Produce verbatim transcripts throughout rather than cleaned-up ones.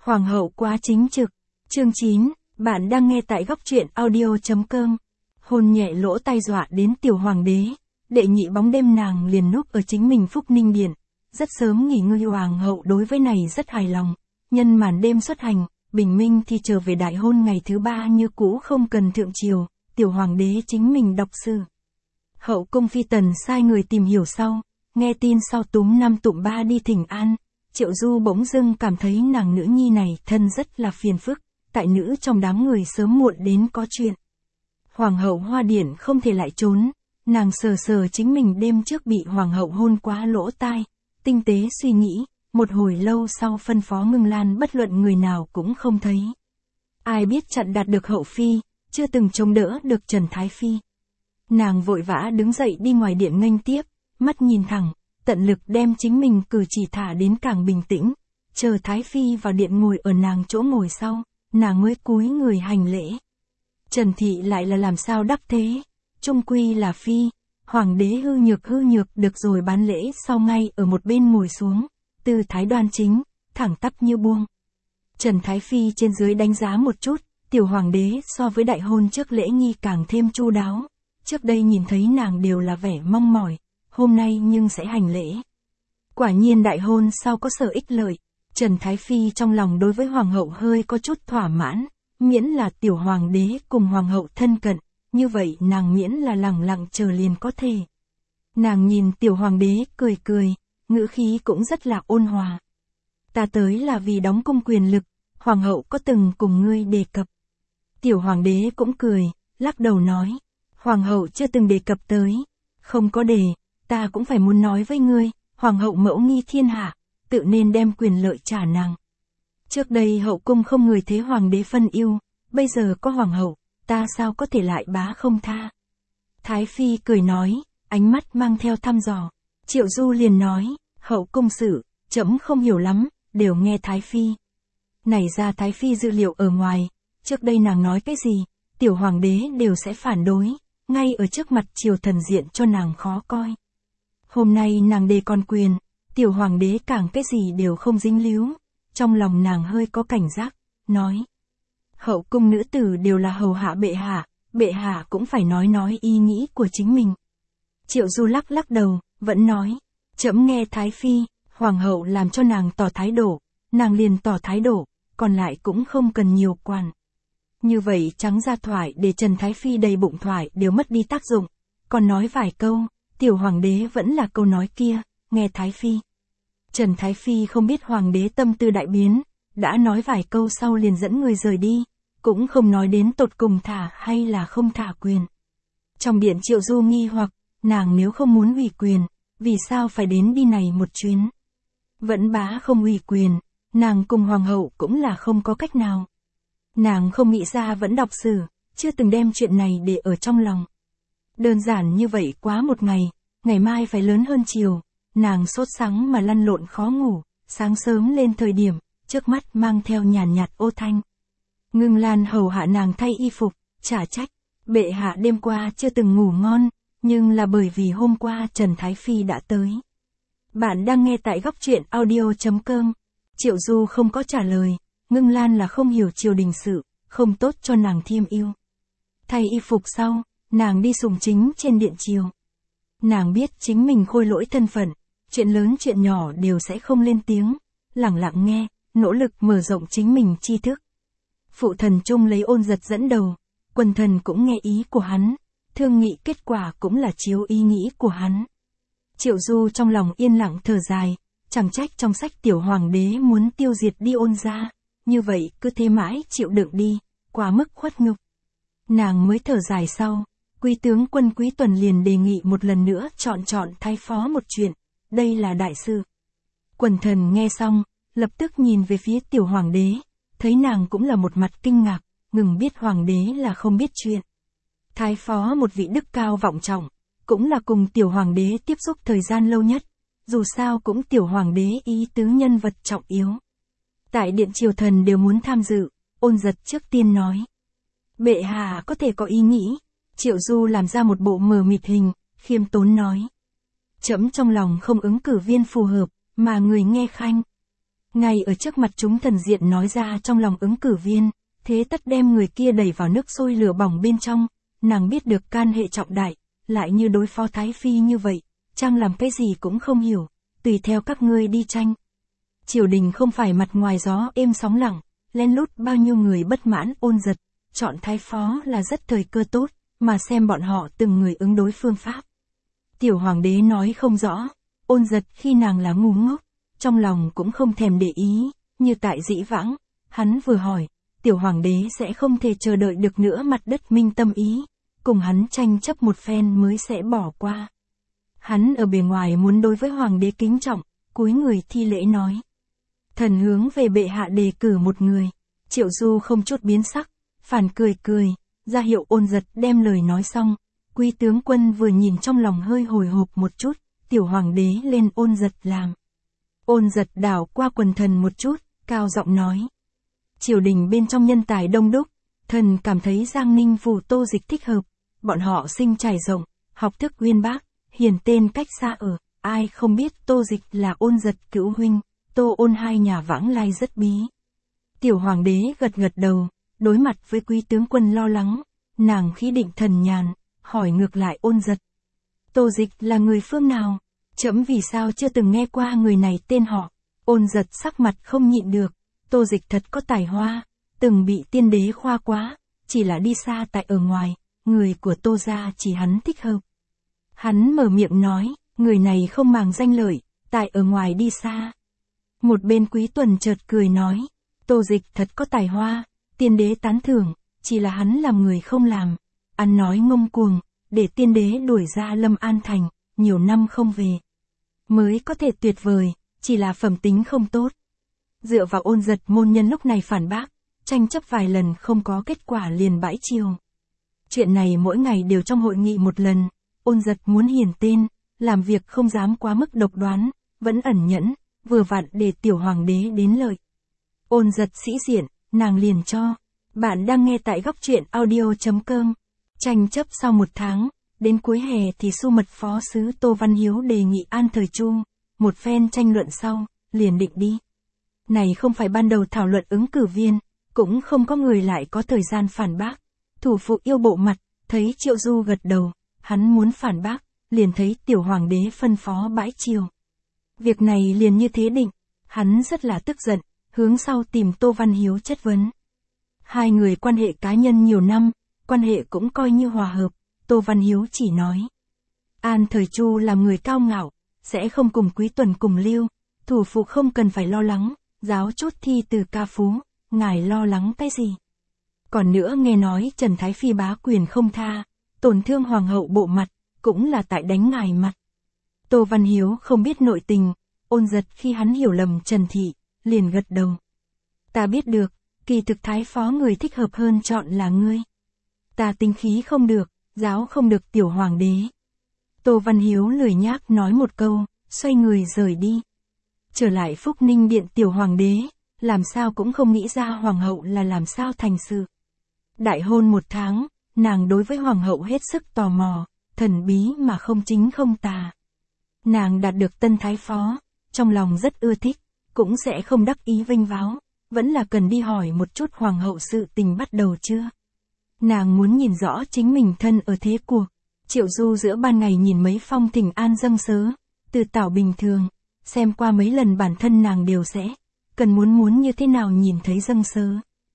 Hoàng hậu quá chính trực. Chương chín, bạn đang nghe tại góc truyện audio chấm com. Hôn nhẹ lỗ tai dọa đến tiểu hoàng đế. Đệ nhị bóng đêm nàng liền núp ở chính mình Phúc Ninh Điện. Rất sớm nghỉ ngơi, hoàng hậu đối với này rất hài lòng. Nhân màn đêm xuất hành, bình minh thì trở về đại hôn ngày thứ ba như cũ không cần thượng triều, tiểu hoàng đế chính mình đọc thư. Hậu cung phi tần sai người tìm hiểu sau, nghe tin sau túm năm tụm ba đi thỉnh an. Triệu Du bỗng dưng cảm thấy nàng nữ nhi này thân rất là phiền phức, tại nữ trong đám người sớm muộn đến có chuyện. Hoàng hậu Hoa Điển không thể lại trốn, nàng sờ sờ chính mình đêm trước bị hoàng hậu hôn quá lỗ tai, tinh tế suy nghĩ, một hồi lâu sau phân phó Ngưng Lan bất luận người nào cũng không thấy. Ai biết chặn đạt được hậu phi, chưa từng chống đỡ được Trần Thái Phi. Nàng vội vã đứng dậy đi ngoài điện nghênh tiếp, mắt nhìn thẳng, tận lực đem chính mình cử chỉ thả đến càng bình tĩnh, chờ Thái Phi vào điện ngồi ở nàng chỗ ngồi sau, nàng mới cúi người hành lễ. Trần Thị lại là làm sao đắc thế, trung quy là Phi, hoàng đế hư nhược hư nhược được rồi bán lễ sau ngay ở một bên ngồi xuống, tư thái đoan chính, thẳng tắp như buông. Trần Thái Phi trên dưới đánh giá một chút, tiểu hoàng đế so với đại hôn trước lễ nghi càng thêm chu đáo, trước đây nhìn thấy nàng đều là vẻ mong mỏi, hôm nay nhưng sẽ hành lễ. Quả nhiên đại hôn sau có sở ích lợi, Trần Thái Phi trong lòng đối với hoàng hậu hơi có chút thỏa mãn, miễn là tiểu hoàng đế cùng hoàng hậu thân cận, như vậy nàng miễn là lẳng lặng chờ liền có thể. Nàng nhìn tiểu hoàng đế cười cười, ngữ khí cũng rất là ôn hòa. Ta tới là vì đóng cung quyền lực, hoàng hậu có từng cùng ngươi đề cập. Tiểu hoàng đế cũng cười, lắc đầu nói, hoàng hậu chưa từng đề cập tới, không có đề. Ta cũng phải muốn nói với ngươi, hoàng hậu mẫu nghi thiên hạ, tự nên đem quyền lợi trả nàng. Trước đây hậu cung không người thế hoàng đế phân ưu, bây giờ có hoàng hậu, ta sao có thể lại bá không tha. Thái Phi cười nói, ánh mắt mang theo thăm dò. Triệu Du liền nói, hậu cung sự, trẫm không hiểu lắm, đều nghe Thái Phi. Này ra Thái Phi dự liệu ở ngoài, trước đây nàng nói cái gì, tiểu hoàng đế đều sẽ phản đối, ngay ở trước mặt triều thần diện cho nàng khó coi. Hôm nay nàng đề con quyền, tiểu hoàng đế càng cái gì đều không dính líu, trong lòng nàng hơi có cảnh giác, nói. Hậu cung nữ tử đều là hầu hạ bệ hạ, bệ hạ cũng phải nói nói ý nghĩ của chính mình. Triệu Du lắc lắc đầu, vẫn nói, trẫm nghe Thái Phi, hoàng hậu làm cho nàng tỏ thái độ, nàng liền tỏ thái độ, còn lại cũng không cần nhiều quản. Như vậy trắng ra thoại để Trần Thái Phi đầy bụng thoại đều mất đi tác dụng, còn nói vài câu. Tiểu hoàng đế vẫn là câu nói kia, nghe Thái Phi. Trần Thái Phi không biết hoàng đế tâm tư đại biến, đã nói vài câu sau liền dẫn người rời đi, cũng không nói đến tột cùng thả hay là không thả quyền. Trong điện Triệu Du nghi hoặc, nàng nếu không muốn ủy quyền, vì sao phải đến đi này một chuyến? Vẫn bá không ủy quyền, nàng cùng hoàng hậu cũng là không có cách nào. Nàng không nghĩ ra vẫn đọc sử, chưa từng đem chuyện này để ở trong lòng. Đơn giản như vậy quá một ngày, ngày mai phải lớn hơn chiều, nàng sốt sắng mà lăn lộn khó ngủ, sáng sớm lên thời điểm, trước mắt mang theo nhàn nhạt ô thanh. Ngưng Lan hầu hạ nàng thay y phục, trả trách, bệ hạ đêm qua chưa từng ngủ ngon, nhưng là bởi vì hôm qua Trần Thái Phi đã tới. Bạn đang nghe tại góc truyện audio chấm com. Triệu Du không có trả lời, Ngưng Lan là không hiểu triều đình sự, không tốt cho nàng thiêm yêu. Thay y phục sau, nàng đi sùng chính trên điện triều. Nàng biết chính mình khôi lỗi thân phận, chuyện lớn chuyện nhỏ đều sẽ không lên tiếng, lẳng lặng nghe, nỗ lực mở rộng chính mình tri thức. Phụ thần Trung lấy Ôn Giật dẫn đầu, quần thần cũng nghe ý của hắn, thương nghị kết quả cũng là chiếu ý nghĩ của hắn. Triệu Du trong lòng yên lặng thở dài, chẳng trách trong sách tiểu hoàng đế muốn tiêu diệt đi Ôn gia, như vậy cứ thế mãi chịu đựng đi, quá mức khuất nhục. Nàng mới thở dài sau. Quý tướng quân Quý Tuần liền đề nghị một lần nữa chọn chọn thái phó một chuyện, đây là đại sự. Quần thần nghe xong, lập tức nhìn về phía tiểu hoàng đế, thấy nàng cũng là một mặt kinh ngạc, ngừng biết hoàng đế là không biết chuyện. Thái phó một vị đức cao vọng trọng, cũng là cùng tiểu hoàng đế tiếp xúc thời gian lâu nhất, dù sao cũng tiểu hoàng đế ý tứ nhân vật trọng yếu. Tại điện triều thần đều muốn tham dự, Ôn Giật trước tiên nói. Bệ hạ có thể có ý nghĩ. Triệu Du làm ra một bộ mờ mịt hình, khiêm tốn nói. Trẫm trong lòng không ứng cử viên phù hợp, mà người nghe khanh. Ngay ở trước mặt chúng thần diện nói ra trong lòng ứng cử viên, thế tất đem người kia đẩy vào nước sôi lửa bỏng bên trong, nàng biết được can hệ trọng đại, lại như đối phó Thái Phi như vậy, chăng làm cái gì cũng không hiểu, tùy theo các ngươi đi tranh. Triều đình không phải mặt ngoài gió êm sóng lặng, lén lút bao nhiêu người bất mãn Ôn Giật, chọn thái phó là rất thời cơ tốt, mà xem bọn họ từng người ứng đối phương pháp. Tiểu hoàng đế nói không rõ, Ôn Giật khi nàng là ngu ngốc, trong lòng cũng không thèm để ý, như tại dĩ vãng, hắn vừa hỏi, tiểu hoàng đế sẽ không thể chờ đợi được nữa mặt đất minh tâm ý, cùng hắn tranh chấp một phen mới sẽ bỏ qua. Hắn ở bề ngoài muốn đối với hoàng đế kính trọng, cúi người thi lễ nói. Thần hướng về bệ hạ đề cử một người, Triệu Du không chút biến sắc, phản cười cười, ra hiệu Ôn Giật đem lời nói xong, quý tướng quân vừa nhìn trong lòng hơi hồi hộp một chút, tiểu hoàng đế lên Ôn Giật làm. Ôn Giật đảo qua quần thần một chút, cao giọng nói. Triều đình bên trong nhân tài đông đúc, thần cảm thấy Giang Ninh Phủ Tô Dịch thích hợp, bọn họ sinh trải rộng, học thức uyên bác, hiền tên cách xa ở, ai không biết Tô Dịch là Ôn Giật cữu huynh, Tô Ôn hai nhà vãng lai rất bí. Tiểu hoàng đế gật gật đầu, đối mặt với quý tướng quân lo lắng, nàng khí định thần nhàn, hỏi ngược lại Ôn Giật. Tô Dịch là người phương nào? Trẫm vì sao chưa từng nghe qua người này tên họ? Ôn Giật sắc mặt không nhịn được, Tô Dịch thật có tài hoa, từng bị tiên đế khoa quá, chỉ là đi xa tại ở ngoài, người của Tô gia chỉ hắn thích hợp. Hắn mở miệng nói, người này không màng danh lợi, tại ở ngoài đi xa. Một bên Quý Tuần chợt cười nói, Tô Dịch thật có tài hoa, tiên đế tán thưởng, chỉ là hắn làm người không làm, ăn nói ngông cuồng, để tiên đế đuổi ra Lâm An Thành, nhiều năm không về. Mới có thể tuyệt vời, chỉ là phẩm tính không tốt. Dựa vào Ôn Giật môn nhân lúc này phản bác, tranh chấp vài lần không có kết quả liền bãi chiều. Chuyện này mỗi ngày đều trong hội nghị một lần, Ôn Giật muốn hiển tên, làm việc không dám quá mức độc đoán, vẫn ẩn nhẫn, vừa vặn để tiểu hoàng đế đến lợi. Ôn Giật sĩ diện, nàng liền cho. Bạn đang nghe tại góc truyện audio chấm com. Tranh chấp sau một tháng, đến cuối hè thì Su Mật Phó Sứ Tô Văn Hiếu đề nghị An Thời Chu, một phen tranh luận sau, liền định đi. Này không phải ban đầu thảo luận ứng cử viên, cũng không có người lại có thời gian phản bác. Thủ phụ yêu bộ mặt, thấy Triệu Du gật đầu, hắn muốn phản bác, liền thấy tiểu hoàng đế phân phó bãi chiều. Việc này liền như thế định, hắn rất là tức giận, hướng sau tìm Tô Văn Hiếu chất vấn. Hai người quan hệ cá nhân nhiều năm, quan hệ cũng coi như hòa hợp, Tô Văn Hiếu chỉ nói. An Thời Chu là người cao ngạo, sẽ không cùng Quý Tuần cùng lưu, thủ phụ không cần phải lo lắng, giáo chút thi từ ca phú, ngài lo lắng cái gì. Còn nữa nghe nói Trần Thái Phi bá quyền không tha, tổn thương hoàng hậu bộ mặt, cũng là tại đánh ngài mặt. Tô Văn Hiếu không biết nội tình, Ôn Giật khi hắn hiểu lầm Trần Thị, liền gật đầu. Ta biết được, kỳ thực thái phó người thích hợp hơn chọn là ngươi. Ta tính khí không được, giáo không được tiểu hoàng đế. Tô Văn Hiếu lười nhác nói một câu, xoay người rời đi. Trở lại Phúc Ninh Điện tiểu hoàng đế, làm sao cũng không nghĩ ra hoàng hậu là làm sao thành sự. Đại hôn một tháng, nàng đối với hoàng hậu hết sức tò mò, thần bí mà không chính không tà. Nàng đạt được tân thái phó, trong lòng rất ưa thích, cũng sẽ không đắc ý vinh váo, vẫn là cần đi hỏi một chút hoàng hậu sự tình bắt đầu chưa. Nàng muốn nhìn rõ chính mình thân ở thế cuộc. Triệu Du giữa ban ngày nhìn mấy phong thỉnh an dâng sớ, từ tảo bình thường, xem qua mấy lần bản thân nàng đều sẽ, cần muốn muốn như thế nào nhìn thấy dâng sớ.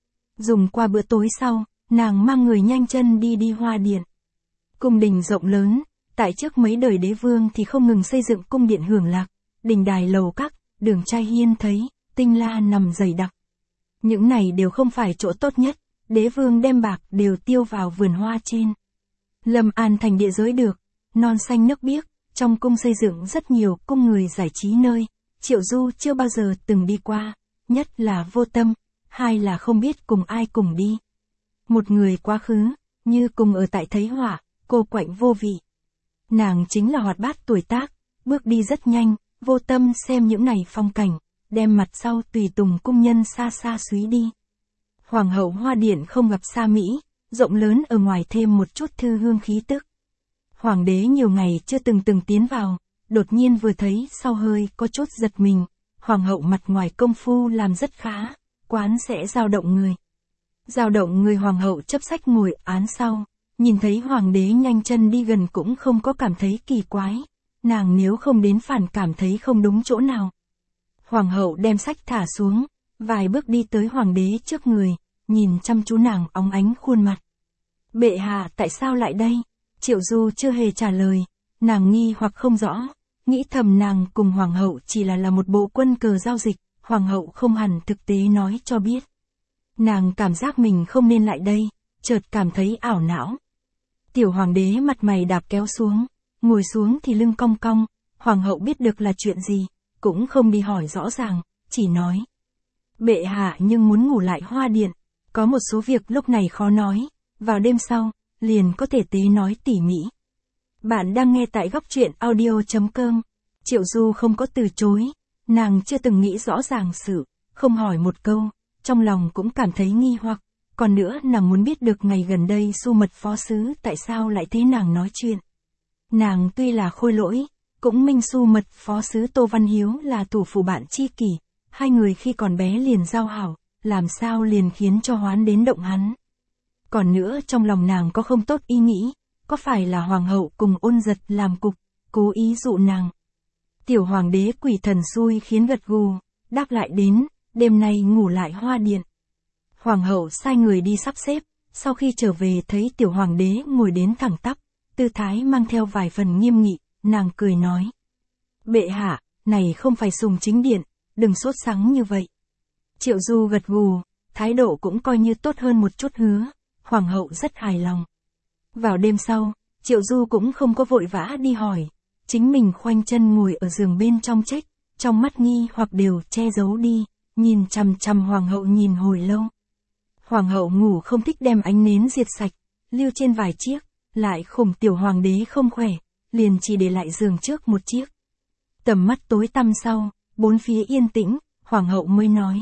Dùng qua bữa tối sau, nàng mang người nhanh chân đi đi Hoa Điện. Cung đình rộng lớn, tại trước mấy đời đế vương thì không ngừng xây dựng cung điện hưởng lạc, đình đài lầu các, đường trai hiên thấy, tinh la nằm dày đặc. Những này đều không phải chỗ tốt nhất, đế vương đem bạc đều tiêu vào vườn hoa trên. Lâm An thành địa giới được, non xanh nước biếc, trong cung xây dựng rất nhiều cung người giải trí nơi, Triệu Du chưa bao giờ từng đi qua, nhất là vô tâm, hai là không biết cùng ai cùng đi. Một người quá khứ, như cùng ở tại Thấy Họa, cô quạnh vô vị. Nàng chính là hoạt bát tuổi tác, bước đi rất nhanh, vô tâm xem những này phong cảnh, đem mặt sau tùy tùng cung nhân xa xa suý đi. Hoàng hậu Hoa Điện không gặp xa Mỹ, rộng lớn ở ngoài thêm một chút thư hương khí tức. Hoàng đế nhiều ngày chưa từng từng tiến vào, đột nhiên vừa thấy sau hơi có chút giật mình, hoàng hậu mặt ngoài công phu làm rất khá, quán sẽ dao động người. Dao động người hoàng hậu chấp sách ngồi án sau, nhìn thấy hoàng đế nhanh chân đi gần cũng không có cảm thấy kỳ quái, nàng nếu không đến phản cảm thấy không đúng chỗ nào. Hoàng hậu đem sách thả xuống, vài bước đi tới hoàng đế trước người, nhìn chăm chú nàng óng ánh khuôn mặt. Bệ hạ tại sao lại đây? Triệu Du chưa hề trả lời, nàng nghi hoặc không rõ, nghĩ thầm nàng cùng hoàng hậu chỉ là là một bộ quân cờ giao dịch, hoàng hậu không hẳn thực tế nói cho biết. Nàng cảm giác mình không nên lại đây, chợt cảm thấy ảo não. Tiểu hoàng đế mặt mày đạp kéo xuống, ngồi xuống thì lưng cong cong, hoàng hậu biết được là chuyện gì, cũng không đi hỏi rõ ràng, chỉ nói. Bệ hạ nhưng muốn ngủ lại hoa điện, có một số việc lúc này khó nói, vào đêm sau, liền có thể tế nói tỉ mỉ. Bạn đang nghe tại góc truyện audio chấm com. Triệu Du không có từ chối, nàng chưa từng nghĩ rõ ràng sự, không hỏi một câu, trong lòng cũng cảm thấy nghi hoặc, còn nữa nàng muốn biết được ngày gần đây Su Mật phó sứ tại sao lại thế nàng nói chuyện. Nàng tuy là khôi lỗi, cũng minh Su Mật phó sứ Tô Văn Hiếu là thủ phủ bạn tri kỷ, hai người khi còn bé liền giao hảo, làm sao liền khiến cho Hoán đến động hắn. Còn nữa trong lòng nàng có không tốt ý nghĩ, có phải là hoàng hậu cùng Ôn Giật làm cục, cố ý dụ nàng. Tiểu hoàng đế quỷ thần xui khiến gật gù, đáp lại đến, đêm nay ngủ lại hoa điện. Hoàng hậu sai người đi sắp xếp, sau khi trở về thấy tiểu hoàng đế ngồi đến thẳng tắp, tư thái mang theo vài phần nghiêm nghị, nàng cười nói. Bệ hạ, này không phải sùng chính điện, đừng sốt sắng như vậy. Triệu Du gật gù, thái độ cũng coi như tốt hơn một chút hứa, hoàng hậu rất hài lòng. Vào đêm sau, Triệu Du cũng không có vội vã đi hỏi, chính mình khoanh chân ngồi ở giường bên trong trách, trong mắt nghi hoặc đều che giấu đi, nhìn chằm chằm hoàng hậu nhìn hồi lâu. Hoàng hậu ngủ không thích đem ánh nến diệt sạch, lưu trên vài chiếc, lại khủng tiểu hoàng đế không khỏe, liền chỉ để lại giường trước một chiếc. Tầm mắt tối tăm sau, bốn phía yên tĩnh, hoàng hậu mới nói.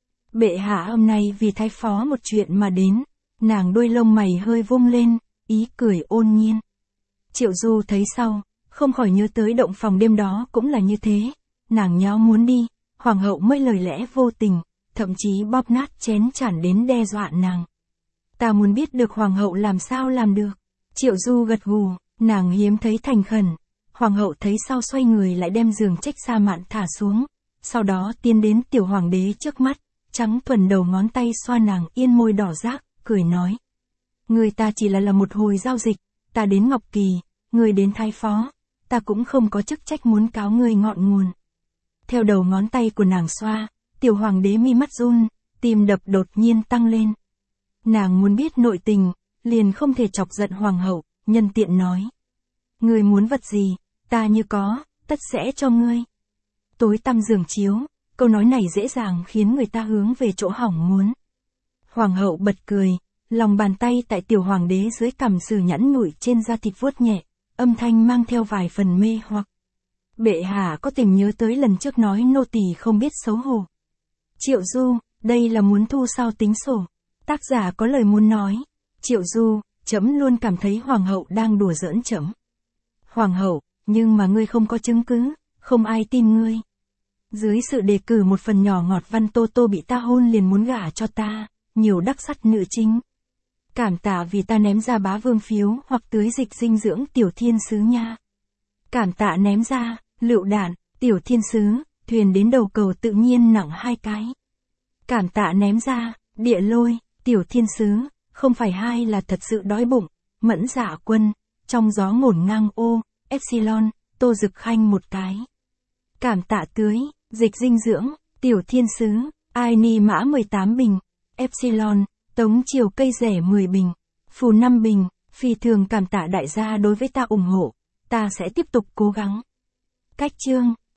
Bệ hạ hôm nay vì thái phó một chuyện mà đến, nàng đôi lông mày hơi vung lên, ý cười ôn nhiên. Triệu Du thấy sau, không khỏi nhớ tới động phòng đêm đó cũng là như thế, nàng nháo muốn đi, hoàng hậu mới lời lẽ vô tình, thậm chí bóp nát chén chản đến đe dọa nàng. Ta muốn biết được hoàng hậu làm sao làm được. Triệu Du gật gù, nàng hiếm thấy thành khẩn. Hoàng hậu thấy sau xoay người lại đem giường trách sa mạn thả xuống, sau đó tiến đến tiểu hoàng đế trước mắt, trắng thuần đầu ngón tay xoa nàng yên môi đỏ rác, cười nói. Người ta chỉ là là một hồi giao dịch, ta đến Ngọc Kỳ, người đến thái phó, ta cũng không có chức trách muốn cáo người ngọn nguồn. Theo đầu ngón tay của nàng xoa, tiểu hoàng đế mi mắt run, tim đập đột nhiên tăng lên. Nàng muốn biết nội tình, liền không thể chọc giận hoàng hậu, nhân tiện nói. Ngươi muốn vật gì, ta như có, tất sẽ cho ngươi. Tối tăm giường chiếu, câu nói này dễ dàng khiến người ta hướng về chỗ hỏng muốn. Hoàng hậu bật cười, lòng bàn tay tại tiểu hoàng đế dưới cằm sử nhẵn nhủi trên da thịt vuốt nhẹ, âm thanh mang theo vài phần mê hoặc. Bệ hạ có tình nhớ tới lần trước nói nô tỳ không biết xấu hổ. Triệu Du, đây là muốn thu sao tính sổ. Tác giả có lời muốn nói. Triệu Du, trẫm luôn cảm thấy hoàng hậu đang đùa giỡn trẫm. Hoàng hậu, nhưng mà ngươi không có chứng cứ, không ai tin ngươi. Dưới sự đề cử một phần nhỏ ngọt văn Tô Tô bị ta hôn liền muốn gả cho ta, nhiều đắc sắt nữ chính. Cảm tạ vì ta ném ra bá vương phiếu hoặc tưới dịch dinh dưỡng tiểu thiên sứ nha. Cảm tạ ném ra, lựu đạn, tiểu thiên sứ, thuyền đến đầu cầu tự nhiên nặng hai cái. Cảm tạ ném ra, địa lôi, tiểu thiên sứ, không phải hai là thật sự đói bụng, mẫn dạ quân, trong gió ngổn ngang ô, epsilon, tô dực khanh một cái. Cảm tạ tưới, dịch dinh dưỡng, tiểu thiên sứ, ai ni mã mười tám bình, epsilon, tống chiều cây rẻ mười bình, phù năm bình, phi thường cảm tạ đại gia đối với ta ủng hộ, ta sẽ tiếp tục cố gắng. Cách chương